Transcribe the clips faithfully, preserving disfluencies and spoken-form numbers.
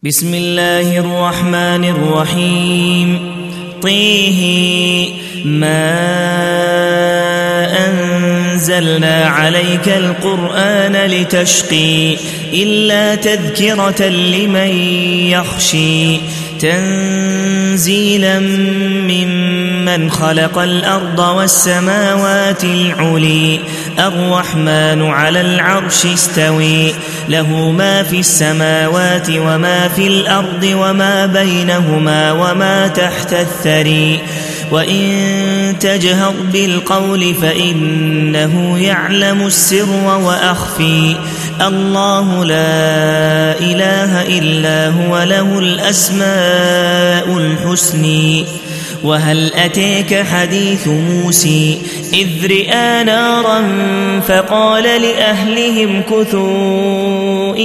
بسم الله الرحمن الرحيم طه ما أنزلنا عليك القرآن لتشقي إلا تذكرة لمن يخشي تنزيلا ممن خلق الأرض والسماوات العلي الرحمن على العرش استوي له ما في السماوات وما في الأرض وما بينهما وما تحت الثري وإن تجهر بالقول فإنه يعلم السر وأخفي الله لا إله إلا هو له الأسماء الحسنى وهل أتيك حديث موسى إذ رئا نارا فقال لأهلهم كثوا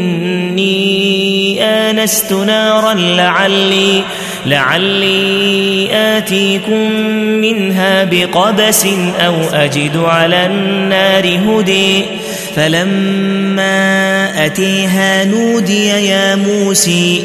إني آنست نارا لعلي لعلي آتيكم منها بقبس أو أجد على النار هدي فلما أتيها نودي يا موسى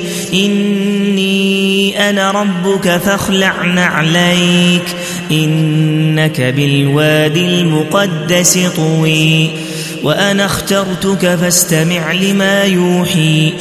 إني أنا ربك فاخلع نعليك إنك بالوادي المقدس طوي وأنا اخترتك فاستمع لما يوحي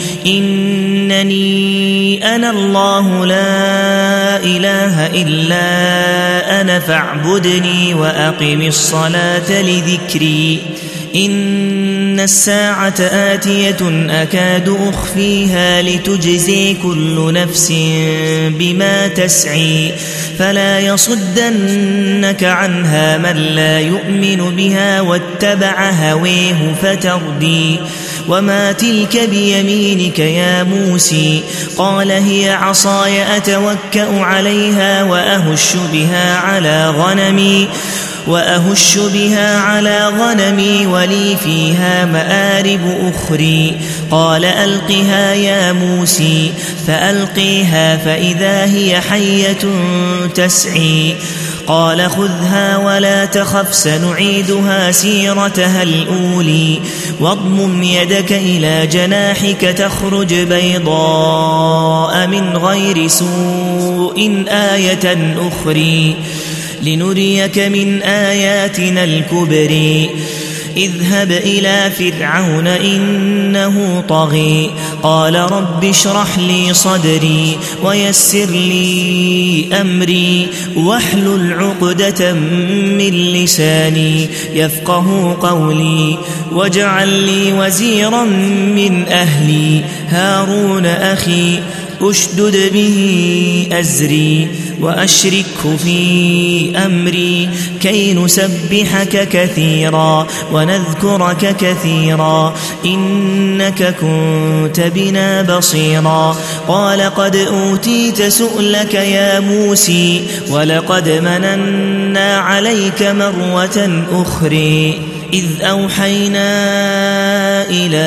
إنني أنا الله لا إله إلا أنا فاعبدني وأقم الصلاة لذكري إن الساعة آتية أكاد أخفيها لتجزي كل نفس بما تسعي فلا يصدنك عنها من لا يؤمن بها واتبع هويه فتردي وما تلك بيمينك يا موسى قال هي عصاي أتوكأ عليها وأهش بها على غنمي وأهش بها على غنمي ولي فيها مآرب أخرى قال ألقها يا موسى فألقيها فإذا هي حية تسعي قال خذها ولا تخف سنعيدها سيرتها الأولي واضمم يدك إلى جناحك تخرج بيضاء من غير سوء آية أخرى لنريك من آياتنا الكبرى اذهب إلى فرعون إنه طغى قال رب اشرح لي صدري ويسر لي أمري واحلل عقدة من لساني يفقه قولي واجعل لي وزيرا من أهلي هارون أخي أشدد به أزري وأشركه في أمري كي نسبحك كثيرا ونذكرك كثيرا إنك كنت بنا بصيرا قال قد أوتيت سؤلك يا موسى ولقد مننا عليك مرة أخرى إذ أوحينا إلى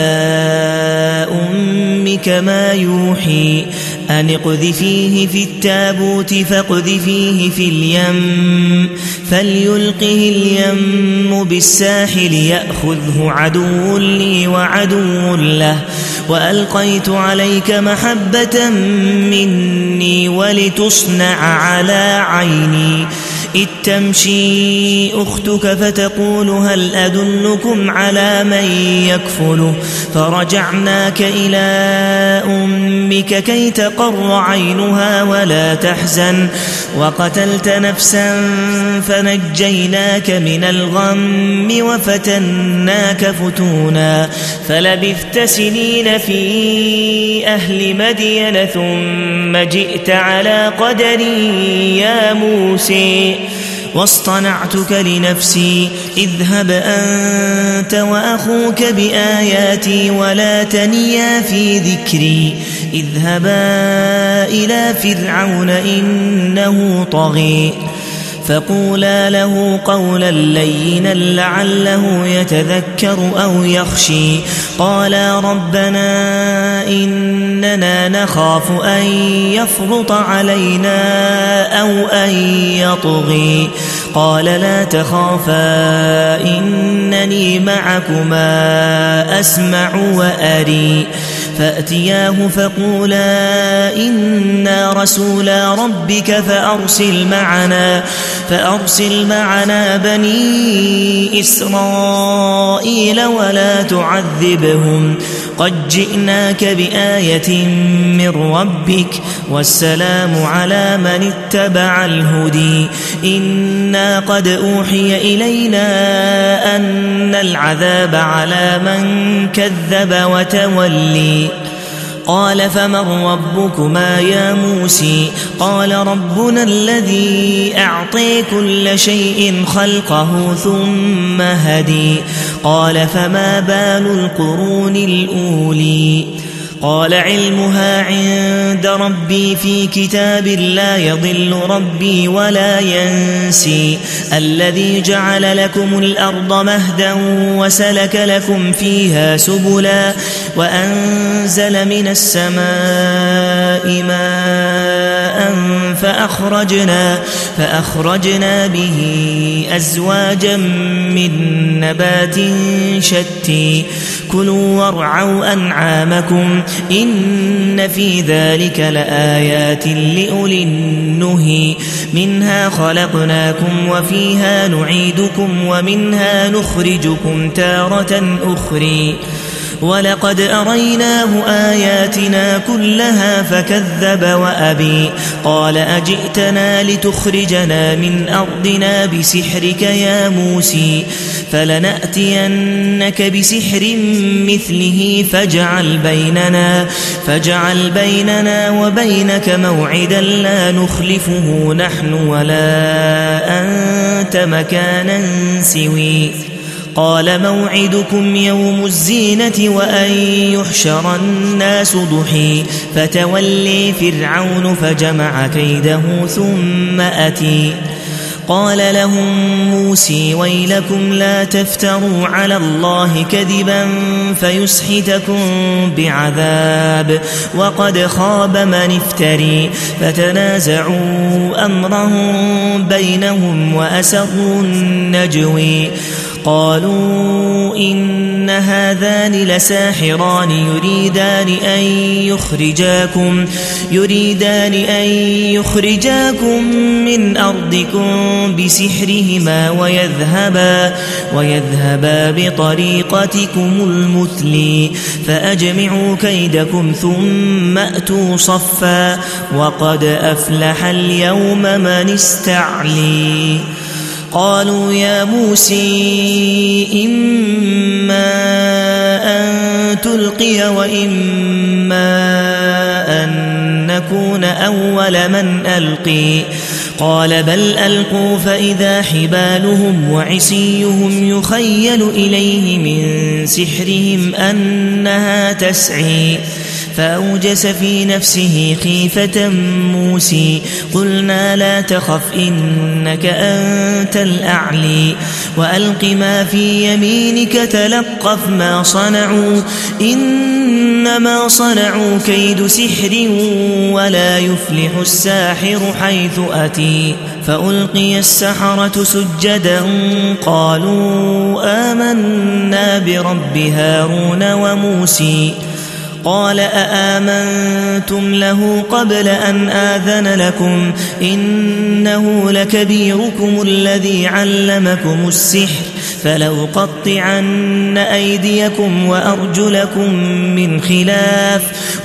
أمك ما يوحي أن اقذفيه في التابوت فاقذفيه في اليم فليلقه اليم بالساحل يأخذه عدو لي وعدو له وألقيت عليك محبة مني ولتصنع على عيني إذ تمشي أختك فتقول هل أدلكم على من يكفله فرجعناك إلى أمك كي تقر عينها ولا تحزن وقتلت نفسا فنجيناك من الغم وفتناك فتونا فلبثت سنين في أهل مدين ثم جئت على قدري يا موسى واصطنعتك لنفسي اذهب أنت وأخوك بآياتي ولا تنيا في ذكري اذهبا إلى فرعون إنه طغى فقولا له قولا لينا لعله يتذكر أو يخشي قالا ربنا إننا نخاف أن يفرط علينا أو أن يطغي قال لا تخافا إنني معكما أسمع وأري فأتياه فقولا إنا رسولا ربك فأرسل معنا, فأرسل معنا بني إسرائيل ولا تعذبهم قد جئناك بآية من ربك والسلام على من اتبع الهدي إنا قد أوحي إلينا أن العذاب على من كذب وتولي قال فمن ربكما يا موسى قال ربنا الذي أعطي كل شيء خلقه ثم هدي قال فما بال القرون الأولي قال علمها عند ربي في كتاب لا يضل ربي ولا ينسي الذي جعل لكم الأرض مهدا وسلك لكم فيها سبلا وأنزل من السماء ماء فأخرجنا, فأخرجنا به أزواجا من نبات شتى كلوا وارعوا أنعامكم إن في ذلك لآيات لأولي النهي منها خلقناكم وفيها نعيدكم ومنها نخرجكم تارة أخرى ولقد أريناه آياتنا كلها فكذب وأبي قال أجئتنا لتخرجنا من أرضنا بسحرك يا موسى فلنأتينك بسحر مثله فاجعل بيننا, فاجعل بيننا وبينك موعدا لا نخلفه نحن ولا أنت مكانا سوي قال موعدكم يوم الزينة وأن يحشر الناس ضحى فتولي فرعون فجمع كيده ثم أتي قال لهم موسى ويلكم لا تفتروا على الله كذبا فيسحتكم بعذاب وقد خاب من افتري فتنازعوا أمرهم بينهم وأسروا النجوي قالوا إن هذان لساحران يريدان أن يخرجاكم, يريدان أن يخرجاكم من أرضكم بسحرهما ويذهبا, ويذهبا بطريقتكم المثلي فأجمعوا كيدكم ثم أتوا صفا وقد أفلح اليوم من استعلي قالوا يا موسى إما أن تلقي وإما أن نكون أول من ألقي قال بل ألقوا فإذا حبالهم وعصيهم يخيل إليه من سحرهم أنها تسعي فأوجس في نفسه خيفة موسى قلنا لا تخف إنك أنت الأعلي وألق ما في يمينك تلقف ما صنعوا إنما صنعوا كيد سحر ولا يفلح الساحر حيث أتي فألقي السحرة سجدا قالوا آمنا برب هارون وموسى قال أآمنتم له قبل أن آذن لكم إنه لكبيركم الذي علمكم السحر فلأقطعن أيديكم وأرجلكم من خلاف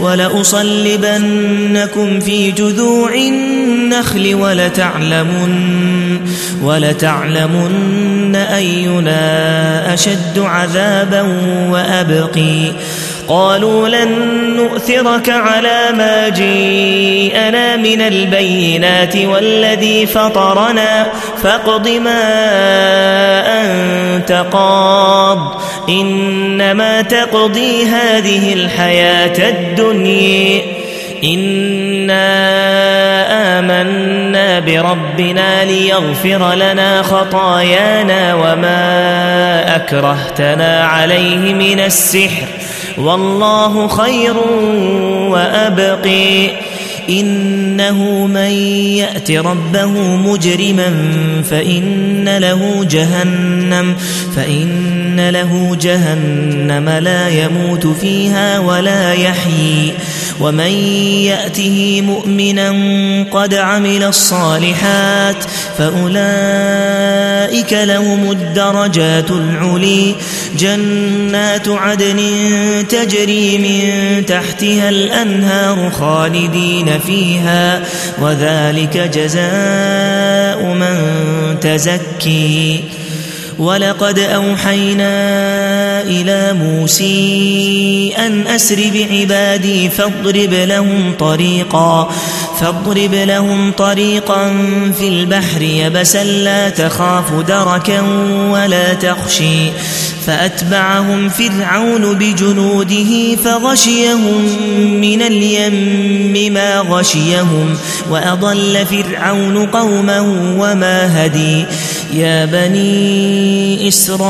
ولأصلبنكم في جذوع النخل ولتعلمن, ولتعلمن أينا أشد عذابا وأبقي قالوا لن نؤثرك على ما جيءنا من البينات والذي فطرنا فاقض ما أنت قاض إنما تقضي هذه الحياة الدنيا إنا آمنا بربنا ليغفر لنا خطايانا وما أكرهتنا عليه من السحر والله خير وأبقي إنه من يأت ربه مجرما فإن له جهنم فإن له جهنم لا يموت فيها ولا يحيي ومن يأته مؤمنا قد عمل الصالحات فأولئك لهم الدرجات العلي جنات عدن تجري من تحتها الأنهار خالدين فيها وذلك جزاء من تزكي ولقد أوحينا إلى موسى أن أسر بعبادي فاضرب لهم طريقا فاضرب لهم طريقا في البحر يبسا لا تخاف دركا ولا تخشي فأتبعهم فرعون بجنوده فغشيهم من اليم ما غشيهم وأضل فرعون قومه وما هدي يا بني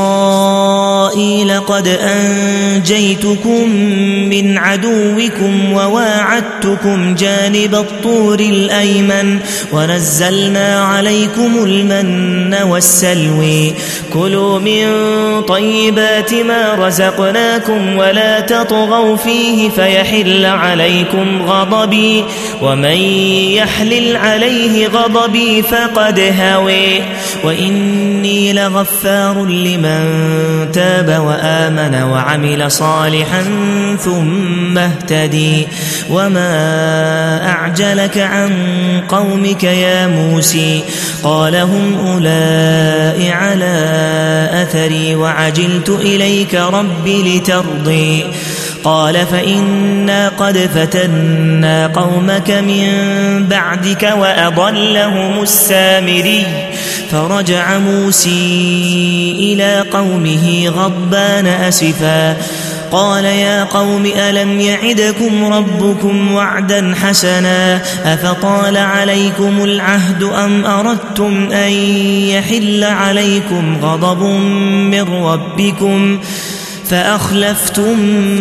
إسرائيل قد أنجيتكم من عدوكم وواعدتكم جانب الطور الأيمن ونزلنا عليكم المن والسلوي كلوا من طيبات ما رزقناكم ولا تطغوا فيه فيحل عليكم غضبي ومن يحلل عليه غضبي فقد هوي وإني لغفار لمن تاب وآمن وعمل صالحا ثم اهتدي وما أعجلك عن قومك يا موسى قال هم أولئك على أثري وعجلت إليك رب لترضي قال فإنا قد فتنا قومك من بعدك وأضلهم السامري فرجع موسى إلى قومه غضبان أسفا قال يا قوم ألم يعدكم ربكم وعدا حسنا أفطال عليكم العهد أم أردتم أن يحل عليكم غضب من ربكم فأخلفتم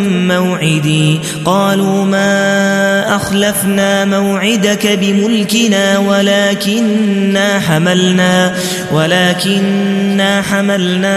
موعدي قالوا ما أخلفنا موعدك بملكنا ولكننا حملنا ولكننا حملنا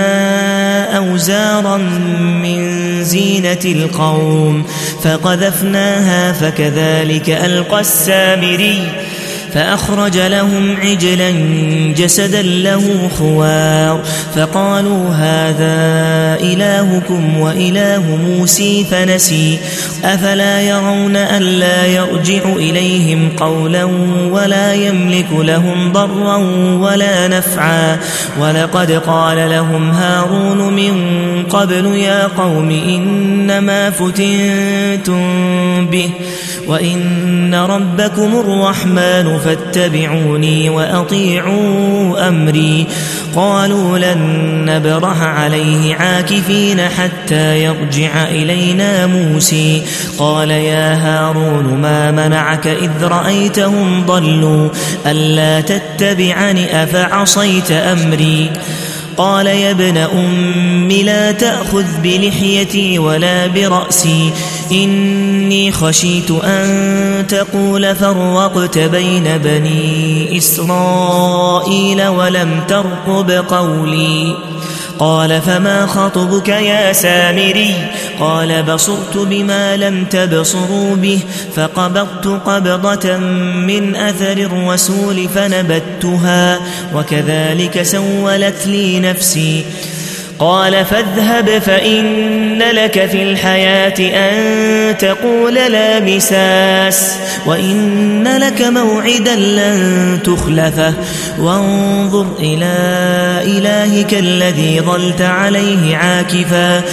أوزارا من زينة القوم فقذفناها فكذلك ألقى السامري فأخرج لهم عجلا جسدا له خوار فقالوا هذا إلهكم وإله موسى فنسي أفلا يرون ألا يرجع إليهم قولا ولا يملك لهم ضرا ولا نفعا ولقد قال لهم هارون من قبل يا قوم إنما فتنتم به وإن ربكم الرحمن فاتبعوني وأطيعوا أمري قالوا لن نبرح عليه عاكفين حتى يرجع إلينا موسى قال يا هارون ما منعك إذ رأيتهم ضلوا ألا تتبعني أفعصيت أمري قال يا ابن أم لا تأخذ بلحيتي ولا برأسي إني خشيت أن تقول فرقت بين بني إسرائيل ولم ترقب قولي قال فما خطبك يا سامري قال بصرت بما لم تبصروا به فقبضت قبضة من أثر الرسول فنبتها وكذلك سولت لي نفسي قال فاذهب فإن لك في الحياة أن تقول لا مساس وإن لك موعدا لن تخلفه وانظر إلى إلهك الذي ظلت عليه عاكفا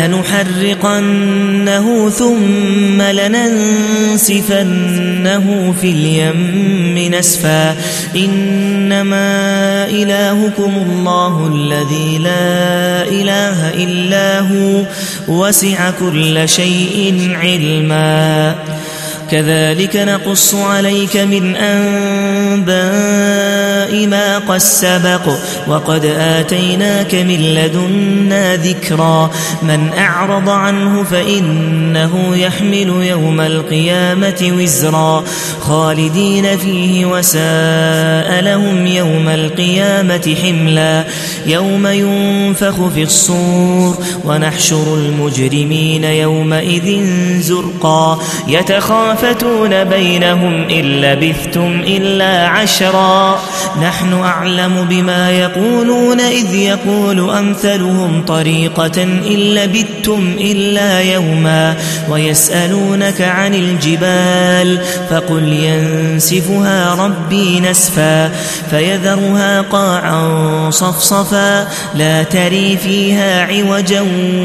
لنحرقنه ثم لننسفنه في اليم نسفا إنما إلهكم الله الذي لا إله إلا هو وسع كل شيء علما كذلك نقص عليك من أنباء ما قد سبق وقد آتيناك من لدنا ذكرا من أعرض عنه فإنه يحمل يوم القيامة وزرا خالدين فيه وساء لهم يوم القيامة حملا يوم ينفخ في الصور ونحشر المجرمين يومئذ زرقا يتخافتون بينهم إن لبثتم إلا عشرا نحن أعلم بما يقولون إذ يقول أمثلهم طريقة إن لبثتم إلا يوما ويسألونك عن الجبال فقل ينسفها ربي نسفا فيذرها قاعا صفصفا لا تري فيها عوجا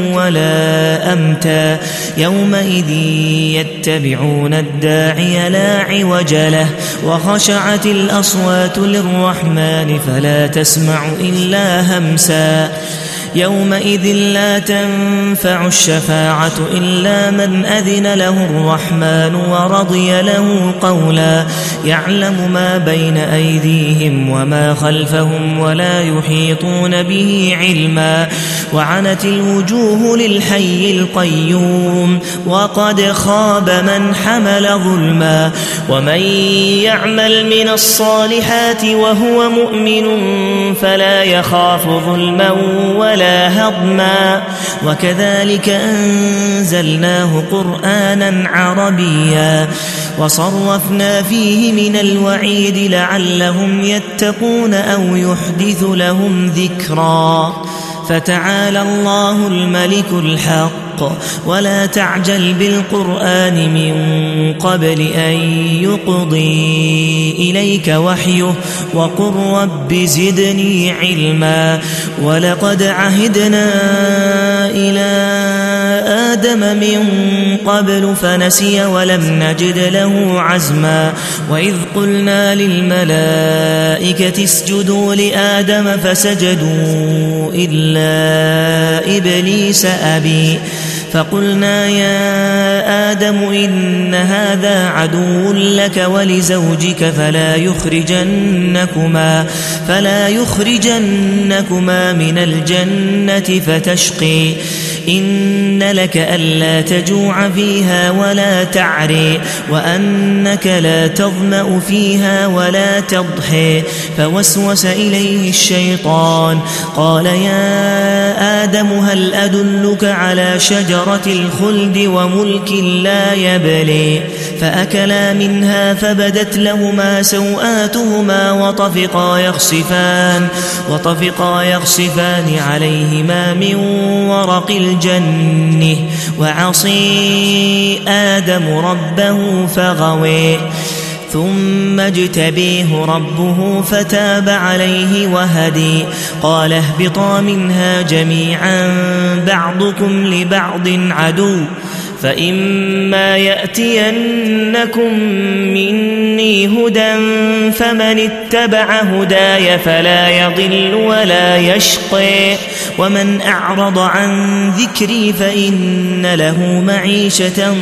ولا أمتا يومئذ يتبعون الداعي لا عوج له وخشعت الأصوات للرحمن فلا تسمع إلا همسا يومئذ لا تنفع الشفاعة إلا من أذن له الرحمن ورضي له قولا يعلم ما بين أيديهم وما خلفهم ولا يحيطون به علما وعنت الوجوه للحي القيوم وقد خاب من حمل ظلما ومن يعمل من الصالحات وهو مؤمن فلا يخاف ظلما ولا ولا هضما وكذلك أنزلناه قرآنا عربيا وصرفنا فيه من الوعيد لعلهم يتقون أو يحدث لهم ذكرا فتعالى الله الملك الحق ولا تعجل بالقرآن من قبل أن يقضي إليك وحيه وقل رب زدني علما ولقد عهدنا إلى آدم من قبل فنسي ولم نجد له عزما وإذ قلنا للملائكة اسجدوا لآدم فسجدوا إلا إبليس أبي فقلنا يا آدم إن هذا عدو لك ولزوجك فلا يخرجنكما فلا يخرجنكما من الجنة فتشقي إن لك ألا تجوع فيها ولا تعري وأنك لا تظمأ فيها ولا تضحي فوسوس إليه الشيطان قال يا آدم هل أدلك على شجرة الخلد وملك لا يبلي فأكلا منها فبدت لهما سوآتهما وطفقا يخصفان وطفقا يخصفان عليهما من ورق الجنة وعصي آدم ربه فغوي ثم اجتبيه ربه فتاب عليه وهدي قال اهبطا منها جميعا بعضكم لبعض عدو فإما يأتينكم مني هدى فمن اتبع هداي فلا يضل ولا يشقى ومن أعرض عن ذكري فإن له معيشة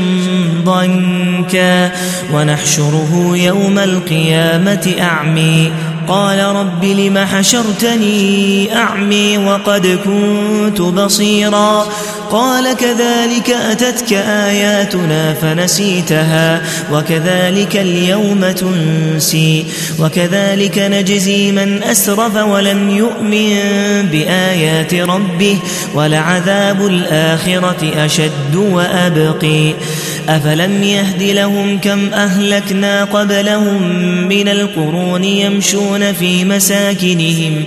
ضنكا ونحشره يوم القيامة أعمي قال رب لم حشرتني أعمي وقد كنت بصيرا قال كذلك أتتك آياتنا فنسيتها وكذلك اليوم تنسي وكذلك نجزي من أسرف ولم يؤمن بآيات ربه ولعذاب الآخرة أشد وأبقي أفلم يهد لهم كم أهلكنا قبلهم من القرون يمشون في مساكنهم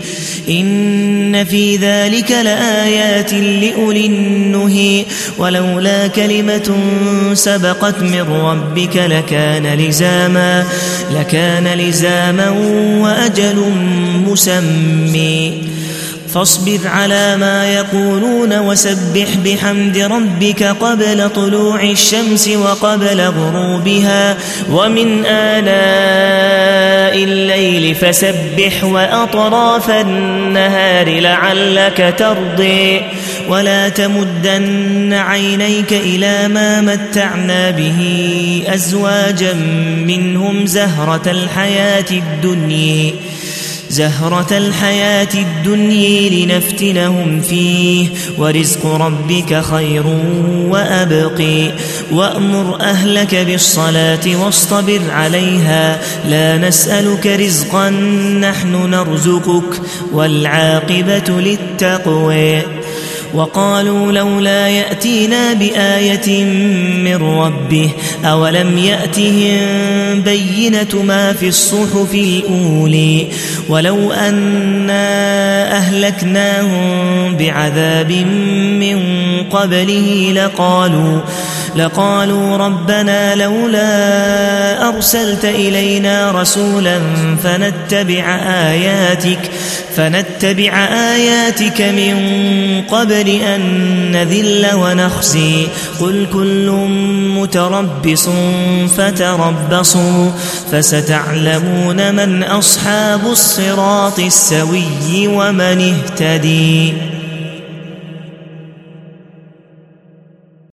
إن في ذلك لآيات لأولي النهي ولولا كلمة سبقت من ربك لكان لزاما لكان لزاما وأجل مسمى فاصبر على ما يقولون وسبح بحمد ربك قبل طلوع الشمس وقبل غروبها ومن آناء الليل فسبح وأطراف النهار لعلك ترضي ولا تمدن عينيك إلى ما متعنا به أزواجا منهم زهرة الحياة الدنيا زهرة الحياة الدنيا لنفتنهم فيه ورزق ربك خير وأبقي وأمر أهلك بالصلاة واصطبر عليها لا نسألك رزقا نحن نرزقك والعاقبة للتقوى وقالوا لولا يأتينا بآية من ربه أولم يأتهم بينة ما في الصحف الأولي ولو أنا أهلكناهم بعذاب من قبله لقالوا لقالوا ربنا لولا أرسلت إلينا رسولا فنتبع آياتك فنتبع آياتك من قبل أن نذل ونخزي قل كل متربص فتربصوا فستعلمون من أصحاب الصراط السوي ومن اهتدي.